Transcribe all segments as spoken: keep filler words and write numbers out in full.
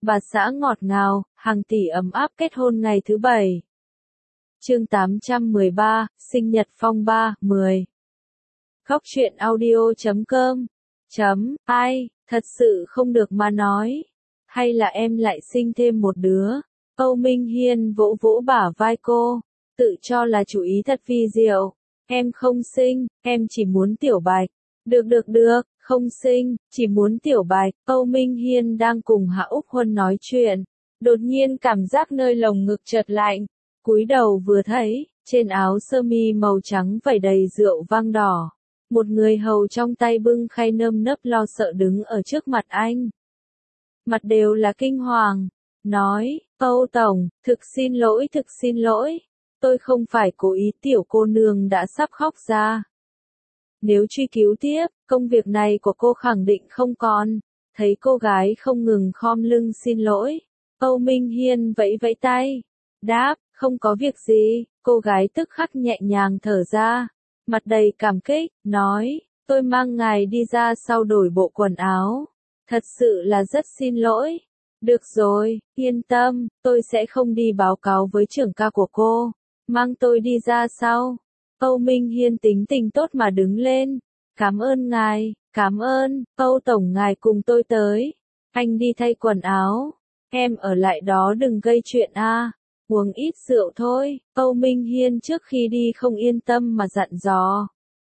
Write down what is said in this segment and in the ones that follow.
bà xã ngọt ngào, hàng tỷ ấm áp kết hôn ngày thứ bảy. Chương tám trăm mười ba, sinh nhật phong ba, mười. Góc truyện audio chấm com. Chấm, ai, thật sự không được mà nói. Hay là em lại sinh thêm một đứa? Âu Minh Hiên vỗ vỗ bả vai cô, tự cho là chủ ý thật vi diệu. Em không sinh, em chỉ muốn tiểu bạch. Được được được, không sinh, chỉ muốn tiểu bạch. Âu Minh Hiên đang cùng Hạ Úc Huân nói chuyện, đột nhiên cảm giác nơi lồng ngực chợt lạnh, cúi đầu vừa thấy, trên áo sơ mi màu trắng vẩy đầy rượu vang đỏ, một người hầu trong tay bưng khay nơm nớp lo sợ đứng ở trước mặt anh. Mặt đều là kinh hoàng, nói, Âu Tổng, thực xin lỗi thực xin lỗi, tôi không phải cố ý. Tiểu cô nương đã sắp khóc ra. Nếu truy cứu tiếp, công việc này của cô khẳng định không còn. Thấy cô gái không ngừng khom lưng xin lỗi, Âu Minh Hiên vẫy vẫy tay, đáp, không có việc gì. Cô gái tức khắc nhẹ nhàng thở ra, mặt đầy cảm kích, nói, tôi mang ngài đi ra sau đổi bộ quần áo. Thật sự là rất xin lỗi. Được rồi, yên tâm, tôi sẽ không đi báo cáo với trưởng ca của cô. Mang tôi đi ra sau. Âu Minh Hiên tính tình tốt mà đứng lên. Cảm ơn ngài, cảm ơn, Âu Tổng ngài cùng tôi tới. Anh đi thay quần áo. Em ở lại đó đừng gây chuyện a. À. Uống ít rượu thôi. Âu Minh Hiên trước khi đi không yên tâm mà dặn dò.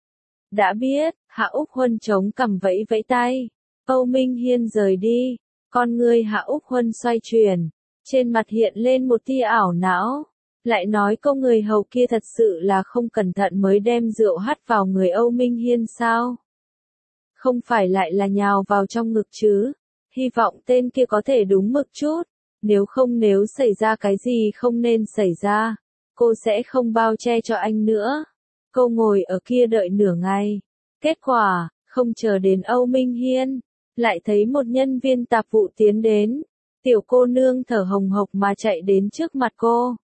Đã biết. Hạ Úc Huân chống cằm vẫy vẫy tay. Âu Minh Hiên rời đi. Con người Hạ Úc Huân xoay chuyển. Trên mặt hiện lên một tia ảo não. Lại nói câu người hầu kia thật sự là không cẩn thận mới đem rượu hắt vào người Âu Minh Hiên sao? Không phải lại là nhào vào trong ngực chứ? Hy vọng tên kia có thể đúng mực chút. Nếu không, nếu xảy ra cái gì không nên xảy ra, cô sẽ không bao che cho anh nữa. Cô ngồi ở kia đợi nửa ngày. Kết quả, không chờ đến Âu Minh Hiên, lại thấy một nhân viên tạp vụ tiến đến. Tiểu cô nương thở hồng hộc mà chạy đến trước mặt cô.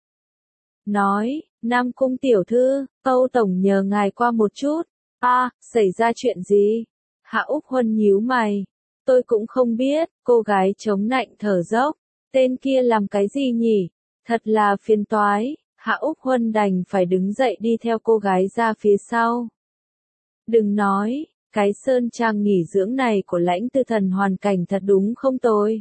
Nói, Nam Cung tiểu thư, Âu Tổng nhờ ngài qua một chút. A, à, xảy ra chuyện gì? Hạ Úc Huân nhíu mày. Tôi cũng không biết. Cô gái chống nạnh thở dốc. Tên kia làm cái gì nhỉ? Thật là phiền toái. Hạ Úc Huân đành phải đứng dậy đi theo cô gái ra phía sau. Đừng nói, cái sơn trang nghỉ dưỡng này của Lãnh Tư Thần hoàn cảnh thật đúng không tồi.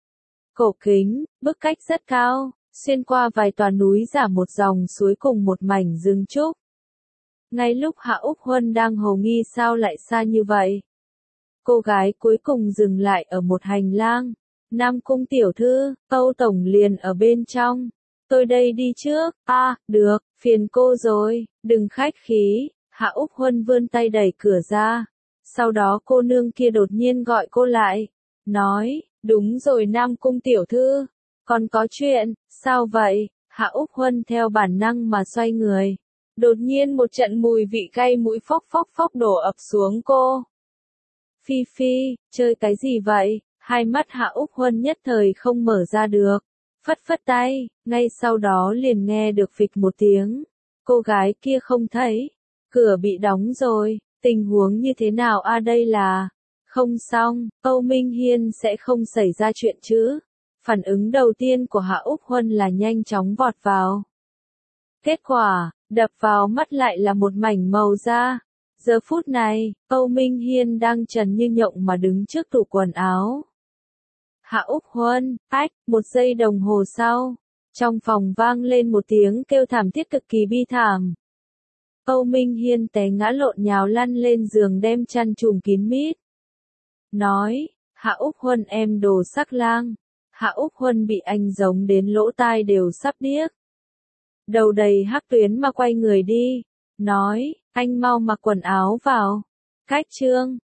Cổ kính, bức cách rất cao. Xuyên qua vài tòa núi giả một dòng suối cùng một mảnh rừng trúc. Ngay lúc Hạ Úc Huân đang hồ nghi sao lại xa như vậy, cô gái cuối cùng dừng lại ở một hành lang. Nam Cung tiểu thư, Âu Tổng liền ở bên trong. Tôi đây đi trước. A, à, được, phiền cô rồi, đừng khách khí. Hạ Úc Huân vươn tay đẩy cửa ra. Sau đó cô nương kia đột nhiên gọi cô lại. Nói, đúng rồi Nam Cung tiểu thư. Còn có chuyện, sao vậy? Hạ Úc Huân theo bản năng mà xoay người. Đột nhiên một trận mùi vị cay mũi phốc phốc phốc đổ ập xuống cô. Phi Phi, chơi cái gì vậy? Hai mắt Hạ Úc Huân nhất thời không mở ra được. Phất phất tay, ngay sau đó liền nghe được phịch một tiếng. Cô gái kia không thấy. Cửa bị đóng rồi, tình huống như thế nào a à đây là... Không xong, Âu Minh Hiên sẽ không xảy ra chuyện chứ? Phản ứng đầu tiên của Hạ Úc Huân là nhanh chóng vọt vào. Kết quả, đập vào mắt lại là một mảnh màu da. Giờ phút này, Âu Minh Hiên đang trần như nhộng mà đứng trước tủ quần áo. Hạ Úc Huân, ách, một giây đồng hồ sau, trong phòng vang lên một tiếng kêu thảm thiết cực kỳ bi thảm. Âu Minh Hiên té ngã lộn nhào lăn lên giường đem chăn trùm kín mít. Nói, Hạ Úc Huân em đồ sắc lang. Hạ Úc Huân bị anh giống đến lỗ tai đều sắp điếc. Đầu đầy hắc tuyến mà quay người đi. Nói, anh mau mặc quần áo vào. Cách chương,